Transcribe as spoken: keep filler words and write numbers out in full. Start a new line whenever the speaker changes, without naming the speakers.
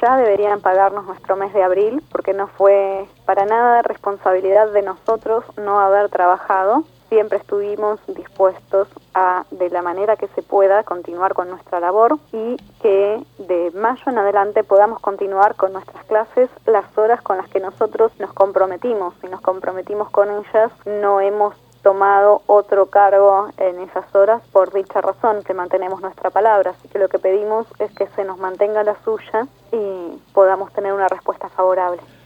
ya deberían pagarnos nuestro mes de abril, porque no fue para nada responsabilidad de nosotros no haber trabajado. Siempre estuvimos dispuestos a, de la manera que se pueda, continuar con nuestra labor y que de mayo en adelante podamos continuar con nuestras clases las horas con las que nosotros nos comprometimos. Y nos comprometimos con ellas, no hemos tomado otro cargo en esas horas por dicha razón, que mantenemos nuestra palabra. Así que lo que pedimos es que se nos mantenga la suya y podamos tener una respuesta favorable.